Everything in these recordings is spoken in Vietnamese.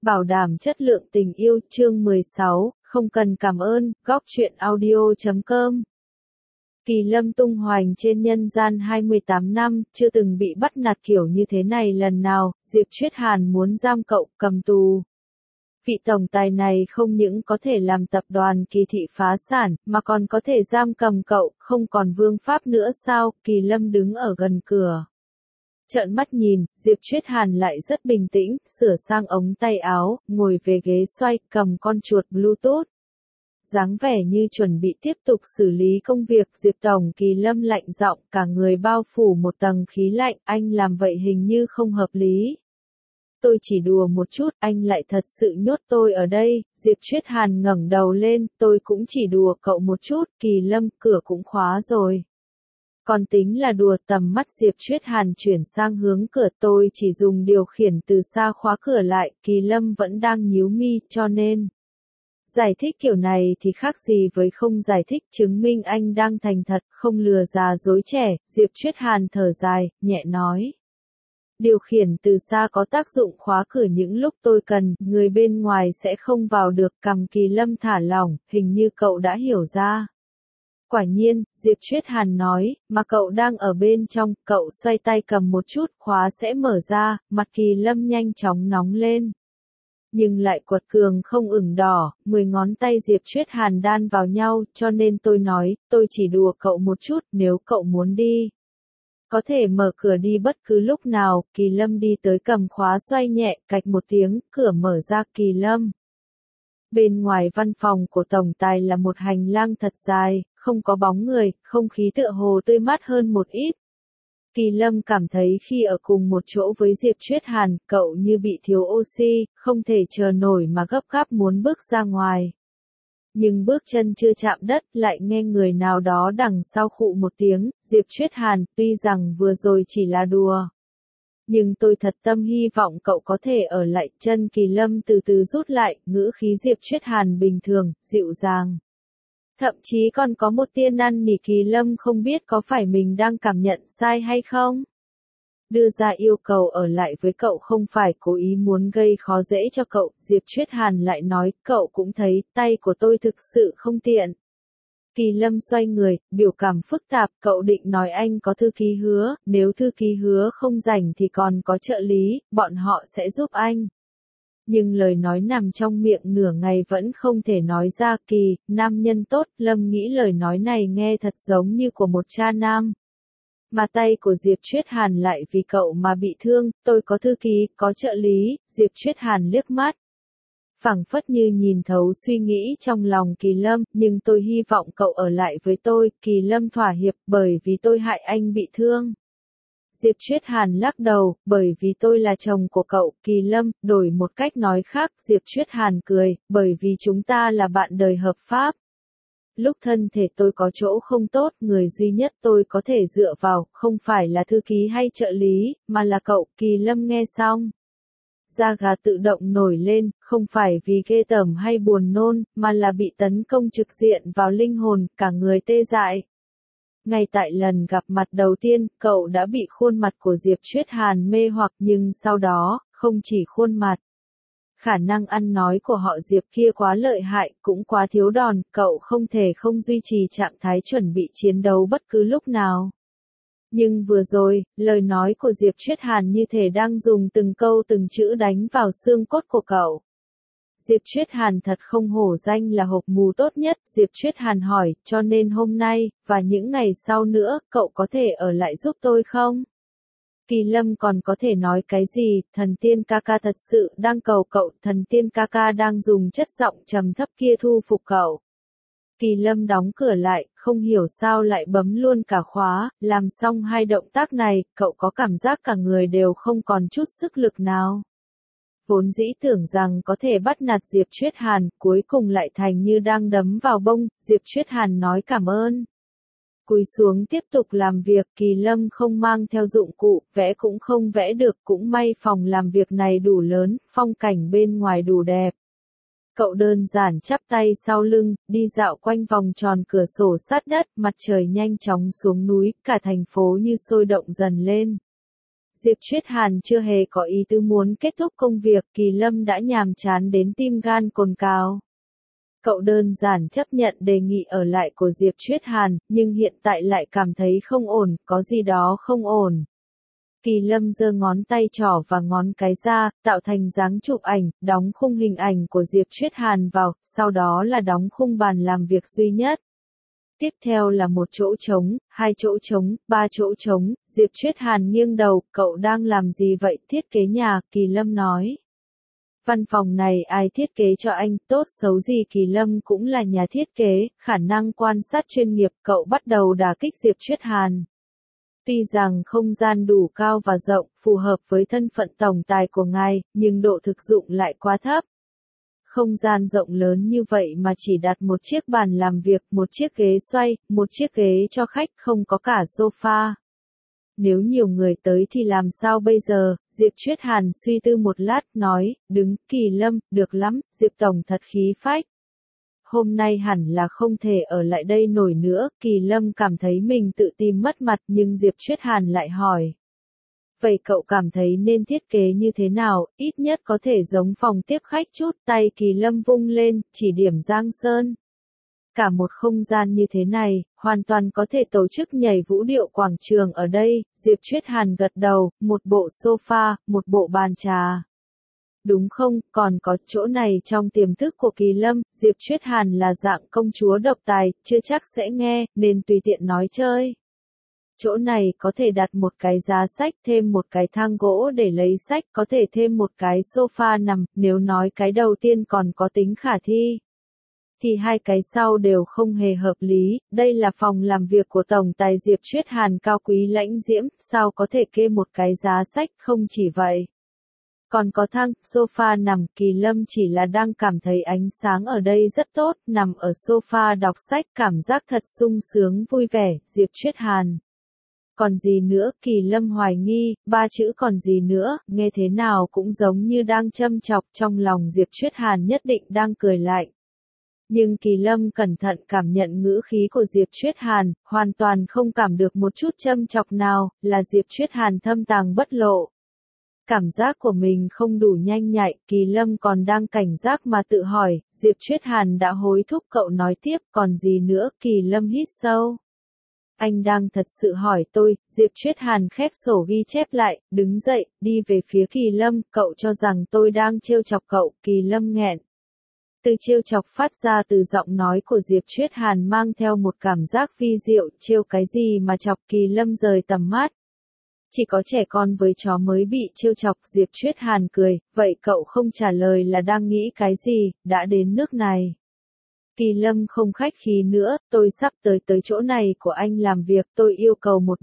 Bảo đảm chất lượng tình yêu chương 16, không cần cảm ơn, góc truyện audio.com. Kỳ Lâm tung hoành trên nhân gian 28 năm, chưa từng bị bắt nạt kiểu như thế này lần nào, Diệp Chuyết Hàn muốn giam cậu cầm tù. Vị tổng tài này không những có thể làm tập đoàn Kỳ thị phá sản, mà còn có thể giam cầm cậu, không còn vương pháp nữa sao? Kỳ Lâm đứng ở gần cửa. Trợn mắt nhìn, Diệp Chuyết Hàn lại rất bình tĩnh, sửa sang ống tay áo, ngồi về ghế xoay, cầm con chuột Bluetooth. Dáng vẻ như chuẩn bị tiếp tục xử lý công việc, Diệp Tổng. Kỳ Lâm lạnh giọng, cả người bao phủ một tầng khí lạnh, anh làm vậy hình như không hợp lý. Tôi chỉ đùa một chút, anh lại thật sự nhốt tôi ở đây. Diệp Chuyết Hàn ngẩng đầu lên, tôi cũng chỉ đùa cậu một chút. Kỳ Lâm, cửa cũng khóa rồi. Còn tính là đùa. Tầm mắt Diệp Chuyết Hàn chuyển sang hướng cửa, tôi chỉ dùng điều khiển từ xa khóa cửa lại. Kỳ Lâm vẫn đang nhíu mi, cho nên giải thích kiểu này thì khác gì với không giải thích, chứng minh anh đang thành thật, không lừa già dối trẻ. Diệp Chuyết Hàn thở dài, nhẹ nói. Điều khiển từ xa có tác dụng khóa cửa những lúc tôi cần, người bên ngoài sẽ không vào được. Cằm Kỳ Lâm thả lỏng, hình như cậu đã hiểu ra. Quả nhiên, Diệp Chuyết Hàn nói, mà cậu đang ở bên trong. Cậu xoay tay cầm một chút, khóa sẽ mở ra. Mặt Kỳ Lâm nhanh chóng nóng lên. Nhưng lại quật cường không ửng đỏ. 10 ngón tay Diệp Chuyết Hàn đan vào nhau, cho nên tôi nói, tôi chỉ đùa cậu một chút, nếu cậu muốn đi. Có thể mở cửa đi bất cứ lúc nào. Kỳ Lâm đi tới cầm khóa xoay nhẹ, cạch một tiếng, cửa mở ra. Kỳ Lâm. Bên ngoài văn phòng của tổng tài là một hành lang thật dài, không có bóng người, không khí tựa hồ tươi mát hơn một ít. Kỳ Lâm cảm thấy khi ở cùng một chỗ với Diệp Chuyết Hàn, cậu như bị thiếu oxy, không thể chờ nổi mà gấp gáp muốn bước ra ngoài. Nhưng bước chân chưa chạm đất, lại nghe người nào đó đằng sau khụ một tiếng. Diệp Chuyết Hàn, tuy rằng vừa rồi chỉ là đùa, nhưng tôi thật tâm hy vọng cậu có thể ở lại. Chân Kỳ Lâm từ từ rút lại, ngữ khí Diệp Chuyết Hàn bình thường, dịu dàng. Thậm chí còn có một tia năn nỉ. Kỳ Lâm không biết có phải mình đang cảm nhận sai hay không. Đưa ra yêu cầu ở lại với cậu không phải cố ý muốn gây khó dễ cho cậu. Diệp Chuyết Hàn lại nói, cậu cũng thấy, tay của tôi thực sự không tiện. Kỳ Lâm xoay người, biểu cảm phức tạp, cậu định nói anh có thư ký Hứa, nếu thư ký Hứa không rảnh thì còn có trợ lý, bọn họ sẽ giúp anh. Nhưng lời nói nằm trong miệng nửa ngày vẫn không thể nói ra. Kỳ, nam nhân tốt. Lâm nghĩ lời nói này nghe thật giống như của một cha nam. Mà tay của Diệp Chuyết Hàn lại vì cậu mà bị thương. Tôi có thư ký, có trợ lý. Diệp Chuyết Hàn liếc mắt, phảng phất như nhìn thấu suy nghĩ trong lòng Kỳ Lâm, nhưng tôi hy vọng cậu ở lại với tôi. Kỳ Lâm thỏa hiệp, bởi vì tôi hại anh bị thương. Diệp Chuyết Hàn lắc đầu, bởi vì tôi là chồng của cậu. Kỳ Lâm, đổi một cách nói khác. Diệp Chuyết Hàn cười, bởi vì chúng ta là bạn đời hợp pháp. Lúc thân thể tôi có chỗ không tốt, người duy nhất tôi có thể dựa vào, không phải là thư ký hay trợ lý, mà là cậu. Kỳ Lâm nghe xong, da gà tự động nổi lên, không phải vì ghê tởm hay buồn nôn, mà là bị tấn công trực diện vào linh hồn, cả người tê dại. Ngay tại lần gặp mặt đầu tiên, cậu đã bị khuôn mặt của Diệp Chuyết Hàn mê hoặc, nhưng sau đó, không chỉ khuôn mặt. Khả năng ăn nói của họ Diệp kia quá lợi hại, cũng quá thiếu đòn, cậu không thể không duy trì trạng thái chuẩn bị chiến đấu bất cứ lúc nào. Nhưng vừa rồi, lời nói của Diệp Chuyết Hàn như thể đang dùng từng câu từng chữ đánh vào xương cốt của cậu. Diệp Chuyết Hàn thật không hổ danh là hộp mù tốt nhất. Diệp Chuyết Hàn hỏi, cho nên hôm nay, và những ngày sau nữa, cậu có thể ở lại giúp tôi không? Kỳ Lâm còn có thể nói cái gì, thần tiên ca ca thật sự đang cầu cậu, thần tiên ca ca đang dùng chất giọng trầm thấp kia thu phục cậu. Kỳ Lâm đóng cửa lại, không hiểu sao lại bấm luôn cả khóa. Làm xong hai động tác này, cậu có cảm giác cả người đều không còn chút sức lực nào. Vốn dĩ tưởng rằng có thể bắt nạt Diệp Chuyết Hàn, cuối cùng lại thành như đang đấm vào bông. Diệp Chuyết Hàn nói cảm ơn, cúi xuống tiếp tục làm việc. Kỳ Lâm không mang theo dụng cụ, vẽ cũng không vẽ được, cũng may phòng làm việc này đủ lớn, phong cảnh bên ngoài đủ đẹp. Cậu đơn giản chắp tay sau lưng, đi dạo quanh vòng tròn cửa sổ sát đất. Mặt trời nhanh chóng xuống núi, cả thành phố như sôi động dần lên. Diệp Chuyết Hàn chưa hề có ý tứ muốn kết thúc công việc, Kỳ Lâm đã nhàm chán đến tim gan cồn cào. Cậu đơn giản chấp nhận đề nghị ở lại của Diệp Chuyết Hàn, nhưng hiện tại lại cảm thấy không ổn, có gì đó không ổn. Kỳ Lâm giơ ngón tay trỏ và ngón cái ra, tạo thành dáng chụp ảnh, đóng khung hình ảnh của Diệp Chuyết Hàn vào, sau đó là đóng khung bàn làm việc duy nhất. Tiếp theo là một chỗ trống, hai chỗ trống, ba chỗ trống, Diệp Chuyết Hàn nghiêng đầu, cậu đang làm gì vậy? Thiết kế nhà, Kỳ Lâm nói. Văn phòng này ai thiết kế cho anh, tốt xấu gì Kỳ Lâm cũng là nhà thiết kế, khả năng quan sát chuyên nghiệp, cậu bắt đầu đả kích Diệp Chuyết Hàn. Tuy rằng không gian đủ cao và rộng, phù hợp với thân phận tổng tài của ngài, nhưng độ thực dụng lại quá thấp. Không gian rộng lớn như vậy mà chỉ đặt một chiếc bàn làm việc, một chiếc ghế xoay, một chiếc ghế cho khách, không có cả sofa. Nếu nhiều người tới thì làm sao bây giờ? Diệp Chuyết Hàn suy tư một lát, nói, đứng, Kỳ Lâm, được lắm, Diệp Tổng thật khí phách. Hôm nay hẳn là không thể ở lại đây nổi nữa, Kỳ Lâm cảm thấy mình tự tìm mất mặt nhưng Diệp Chuyết Hàn lại hỏi. Vậy cậu cảm thấy nên thiết kế như thế nào, ít nhất có thể giống phòng tiếp khách chút, tay Kỳ Lâm vung lên, chỉ điểm Giang Sơn. Cả một không gian như thế này, hoàn toàn có thể tổ chức nhảy vũ điệu quảng trường ở đây, Diệp Chuyết Hàn gật đầu, một bộ sofa, một bộ bàn trà. Đúng không, còn có chỗ này trong tiềm thức của Kỳ Lâm, Diệp Chuyết Hàn là dạng công chúa độc tài, chưa chắc sẽ nghe, nên tùy tiện nói chơi. Chỗ này có thể đặt một cái giá sách, thêm một cái thang gỗ để lấy sách, có thể thêm một cái sofa nằm, nếu nói cái đầu tiên còn có tính khả thi. Thì hai cái sau đều không hề hợp lý, đây là phòng làm việc của Tổng tài Diệp Chuyết Hàn cao quý lãnh diễm, sao có thể kê một cái giá sách, không chỉ vậy. Còn có thang, sofa nằm, Kỳ Lâm chỉ là đang cảm thấy ánh sáng ở đây rất tốt, nằm ở sofa đọc sách, cảm giác thật sung sướng vui vẻ, Diệp Chuyết Hàn. Còn gì nữa, Kỳ Lâm hoài nghi, ba chữ còn gì nữa, nghe thế nào cũng giống như đang châm chọc, trong lòng Diệp Chuyết Hàn nhất định đang cười lạnh. Nhưng Kỳ Lâm cẩn thận cảm nhận ngữ khí của Diệp Chuyết Hàn, hoàn toàn không cảm được một chút châm chọc nào, là Diệp Chuyết Hàn thâm tàng bất lộ. Cảm giác của mình không đủ nhanh nhạy, Kỳ Lâm còn đang cảnh giác mà tự hỏi, Diệp Chuyết Hàn đã hối thúc cậu nói tiếp, còn gì nữa, Kỳ Lâm hít sâu. Anh đang thật sự hỏi tôi, Diệp Chuyết Hàn khép sổ ghi chép lại, đứng dậy, đi về phía Kỳ Lâm, cậu cho rằng tôi đang trêu chọc cậu, Kỳ Lâm nghẹn. Từ trêu chọc phát ra từ giọng nói của Diệp Chuyết Hàn mang theo một cảm giác vi diệu, trêu cái gì mà chọc, Kỳ Lâm rời tầm mắt. Chỉ có trẻ con với chó mới bị trêu chọc, Diệp Chuyết Hàn cười, vậy cậu không trả lời là đang nghĩ cái gì, đã đến nước này. Kỳ Lâm không khách khí nữa, tôi sắp tới chỗ này của anh làm việc, tôi yêu cầu một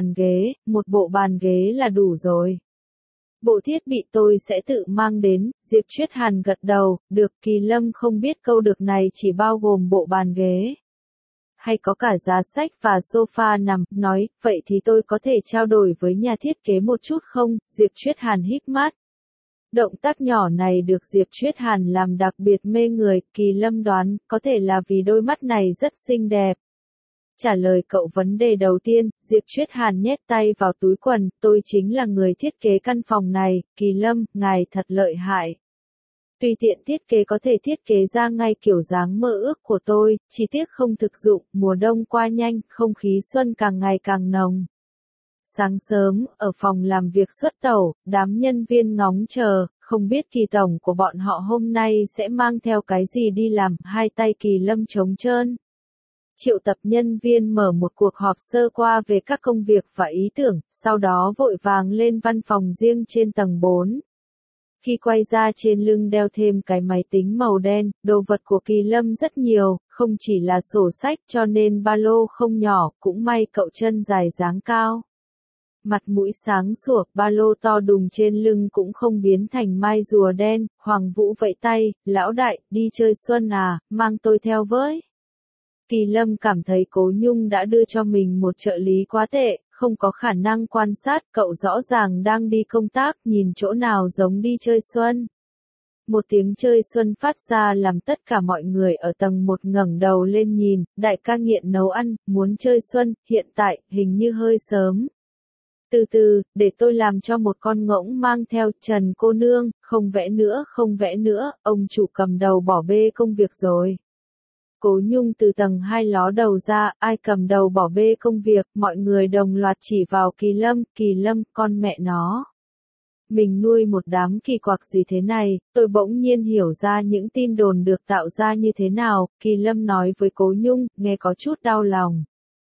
bộ bàn ghế là đủ rồi. Bộ thiết bị tôi sẽ tự mang đến, Diệp Chuyết Hàn gật đầu, được, Kỳ Lâm không biết câu được này chỉ bao gồm bộ bàn ghế. Hay có cả giá sách và sofa nằm, nói, vậy thì tôi có thể trao đổi với nhà thiết kế một chút không, Diệp Chuyết Hàn híp mắt. Động tác nhỏ này được Diệp Chuyết Hàn làm đặc biệt mê người, Kỳ Lâm đoán, có thể là vì đôi mắt này rất xinh đẹp. Trả lời cậu vấn đề đầu tiên, Diệp Chuyết Hàn nhét tay vào túi quần, tôi chính là người thiết kế căn phòng này, Kỳ Lâm, ngài thật lợi hại. Tùy tiện thiết kế có thể thiết kế ra ngay kiểu dáng mơ ước của tôi, chỉ tiếc không thực dụng, mùa đông qua nhanh, không khí xuân càng ngày càng nồng. Sáng sớm, ở phòng làm việc xuất tẩu, đám nhân viên ngóng chờ, không biết Kỳ tổng của bọn họ hôm nay sẽ mang theo cái gì đi làm, hai tay Kỳ Lâm trống trơn. Triệu tập nhân viên mở một cuộc họp sơ qua về các công việc và ý tưởng, sau đó vội vàng lên văn phòng riêng trên tầng 4. Khi quay ra trên lưng đeo thêm cái máy tính màu đen, đồ vật của Kỳ Lâm rất nhiều, không chỉ là sổ sách cho nên ba lô không nhỏ, cũng may cậu chân dài dáng cao. Mặt mũi sáng sủa, ba lô to đùng trên lưng cũng không biến thành mai rùa đen, Hoàng Vũ vẫy tay, lão đại, đi chơi xuân à, mang tôi theo với. Kỳ Lâm cảm thấy Cố Nhung đã đưa cho mình một trợ lý quá tệ, không có khả năng quan sát, cậu rõ ràng đang đi công tác, nhìn chỗ nào giống đi chơi xuân. Một tiếng chơi xuân phát ra làm tất cả mọi người ở tầng 1 ngẩng đầu lên nhìn, đại ca nghiện nấu ăn, muốn chơi xuân, hiện tại, hình như hơi sớm. Từ từ, để tôi làm cho một con ngỗng mang theo. Trần cô nương, không vẽ nữa, không vẽ nữa, ông chủ cầm đầu bỏ bê công việc rồi. Cố Nhung từ tầng 2 ló đầu ra, ai cầm đầu bỏ bê công việc, mọi người đồng loạt chỉ vào Kỳ Lâm, con mẹ nó. Mình nuôi một đám kỳ quặc gì thế này, tôi bỗng nhiên hiểu ra những tin đồn được tạo ra như thế nào, Kỳ Lâm nói với Cố Nhung, nghe có chút đau lòng.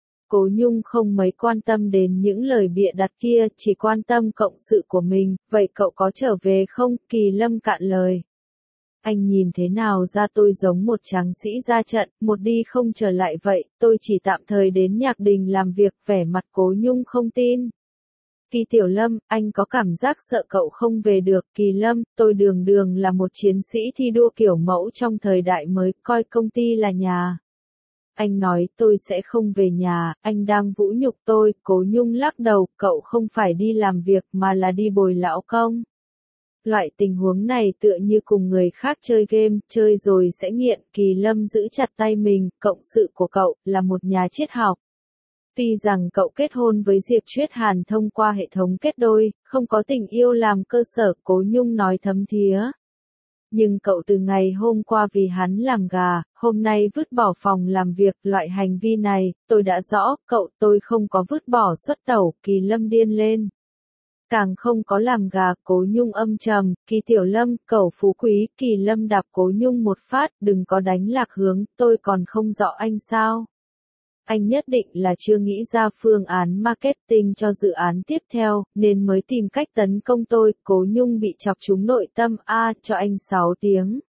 Cố Nhung không mấy quan tâm đến những lời bịa đặt kia, chỉ quan tâm cộng sự của mình, vậy cậu có trở về không? Kỳ Lâm cạn lời. Anh nhìn thế nào ra tôi giống một tráng sĩ ra trận, một đi không trở lại vậy, tôi chỉ tạm thời đến Nhạc Đình làm việc, vẻ mặt Cố Nhung không tin. Kỳ Tiểu Lâm, anh có cảm giác sợ cậu không về được. Kỳ Lâm, tôi đường đường là một chiến sĩ thi đua kiểu mẫu trong thời đại mới, coi công ty là nhà. Anh nói tôi sẽ không về nhà, anh đang vũ nhục tôi. Cố Nhung lắc đầu, cậu không phải đi làm việc mà là đi bồi lão công. Loại tình huống này tựa như cùng người khác chơi game, chơi rồi sẽ nghiện. Kỳ Lâm giữ chặt tay mình, cộng sự của cậu là một nhà triết học. Tuy rằng cậu kết hôn với Diệp Chuyết Hàn thông qua hệ thống kết đôi, không có tình yêu làm cơ sở, Cố Nhung nói thấm thía. Nhưng cậu từ ngày hôm qua vì hắn làm gà, hôm nay vứt bỏ phòng làm việc, loại hành vi này, tôi đã rõ, tôi không có vứt bỏ xuất tẩu. Kỳ Lâm điên lên. Càng không có làm gà. Cố Nhung âm trầm, Kỳ Tiểu Lâm, cẩu phú quý. Kỳ Lâm đạp Cố Nhung một phát, đừng có đánh lạc hướng, tôi còn không rõ anh sao. Anh nhất định là chưa nghĩ ra phương án marketing cho dự án tiếp theo, nên mới tìm cách tấn công tôi. Cố Nhung bị chọc trúng nội tâm, cho anh 6 tiếng.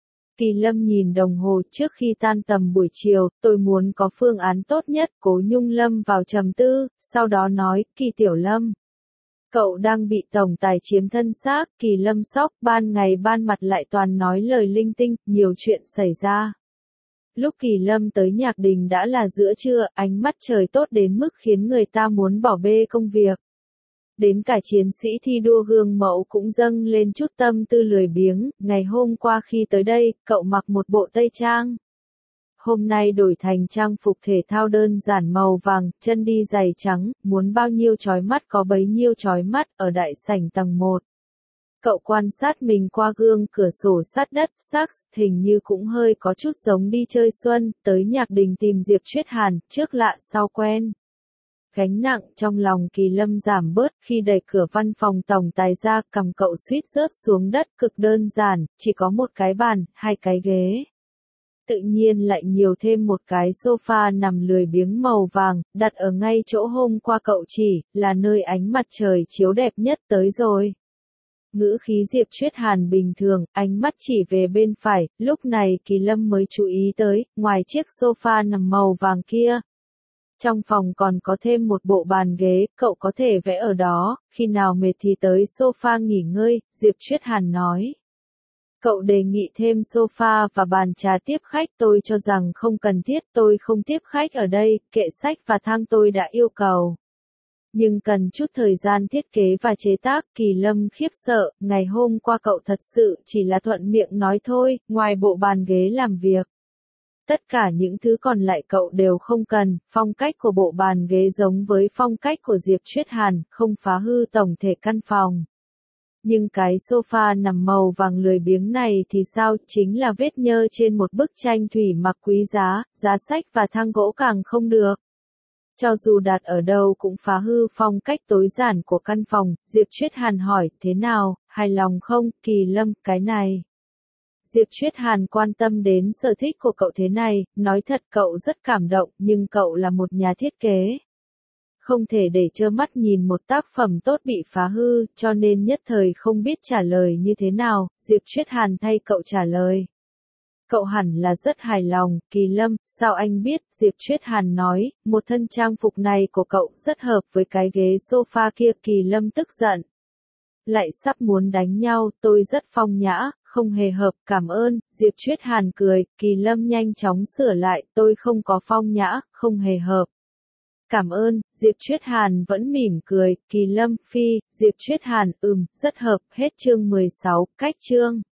Kỳ Lâm nhìn đồng hồ trước khi tan tầm buổi chiều, tôi muốn có phương án tốt nhất. Cố Nhung lâm vào trầm tư, sau đó nói, Kỳ Tiểu Lâm. Cậu đang bị tổng tài chiếm thân xác. Kỳ Lâm sốc, ban ngày ban mặt lại toàn nói lời linh tinh, nhiều chuyện xảy ra. Lúc Kỳ Lâm tới Nhạc Đình đã là giữa trưa, ánh mắt trời tốt đến mức khiến người ta muốn bỏ bê công việc. Đến cả chiến sĩ thi đua gương mẫu cũng dâng lên chút tâm tư lười biếng. Ngày hôm qua khi tới đây, cậu mặc một bộ tây trang. Hôm nay đổi thành trang phục thể thao đơn giản màu vàng, chân đi giày trắng, muốn bao nhiêu chói mắt có bấy nhiêu chói mắt, ở đại sảnh tầng 1. Cậu quan sát mình qua gương cửa sổ sát đất, hình như cũng hơi có chút giống đi chơi xuân, tới Nhạc Đình tìm Diệp Chuyết Hàn, trước lạ sau quen. Gánh nặng trong lòng Kỳ Lâm giảm bớt khi đẩy cửa văn phòng tổng tài ra, cằm cậu suýt rớt xuống đất, cực đơn giản, chỉ có một cái bàn, 2 cái ghế. Tự nhiên lại nhiều thêm một cái sofa nằm lười biếng màu vàng, đặt ở ngay chỗ hôm qua cậu chỉ, là nơi ánh mặt trời chiếu đẹp nhất tới rồi. Ngữ khí Diệp Chuyết Hàn bình thường, ánh mắt chỉ về bên phải, lúc này Kỳ Lâm mới chú ý tới, ngoài chiếc sofa nằm màu vàng kia. Trong phòng còn có thêm một bộ bàn ghế, cậu có thể vẽ ở đó, khi nào mệt thì tới sofa nghỉ ngơi, Diệp Chuyết Hàn nói. Cậu đề nghị thêm sofa và bàn trà tiếp khách, tôi cho rằng không cần thiết, tôi không tiếp khách ở đây, kệ sách và thang tôi đã yêu cầu. Nhưng cần chút thời gian thiết kế và chế tác. Kỳ Lâm khiếp sợ, ngày hôm qua cậu thật sự chỉ là thuận miệng nói thôi, ngoài bộ bàn ghế làm việc. Tất cả những thứ còn lại cậu đều không cần, phong cách của bộ bàn ghế giống với phong cách của Diệp Chuyết Hàn, không phá hư tổng thể căn phòng. Nhưng cái sofa nằm màu vàng lười biếng này thì sao, chính là vết nhơ trên một bức tranh thủy mặc quý giá, giá sách và thang gỗ càng không được. Cho dù đặt ở đâu cũng phá hư phong cách tối giản của căn phòng. Diệp Chuyết Hàn hỏi, thế nào, hài lòng không? Kỳ Lâm, cái này. Diệp Chuyết Hàn quan tâm đến sở thích của cậu thế này, nói thật cậu rất cảm động, nhưng cậu là một nhà thiết kế. Không thể để trơ mắt nhìn một tác phẩm tốt bị phá hư, cho nên nhất thời không biết trả lời như thế nào. Diệp Chuyết Hàn thay cậu trả lời. Cậu hẳn là rất hài lòng. Kỳ Lâm, sao anh biết? Diệp Chuyết Hàn nói, một thân trang phục này của cậu rất hợp với cái ghế sofa kia. Kỳ Lâm tức giận. Lại sắp muốn đánh nhau, tôi rất phong nhã, không hề hợp, cảm ơn. Diệp Chuyết Hàn cười, Kỳ Lâm nhanh chóng sửa lại, tôi không có phong nhã, không hề hợp. Cảm ơn. Diệp Chuyết Hàn vẫn mỉm cười. Kỳ Lâm, Diệp Chuyết Hàn, rất hợp. Hết chương 16, cách chương.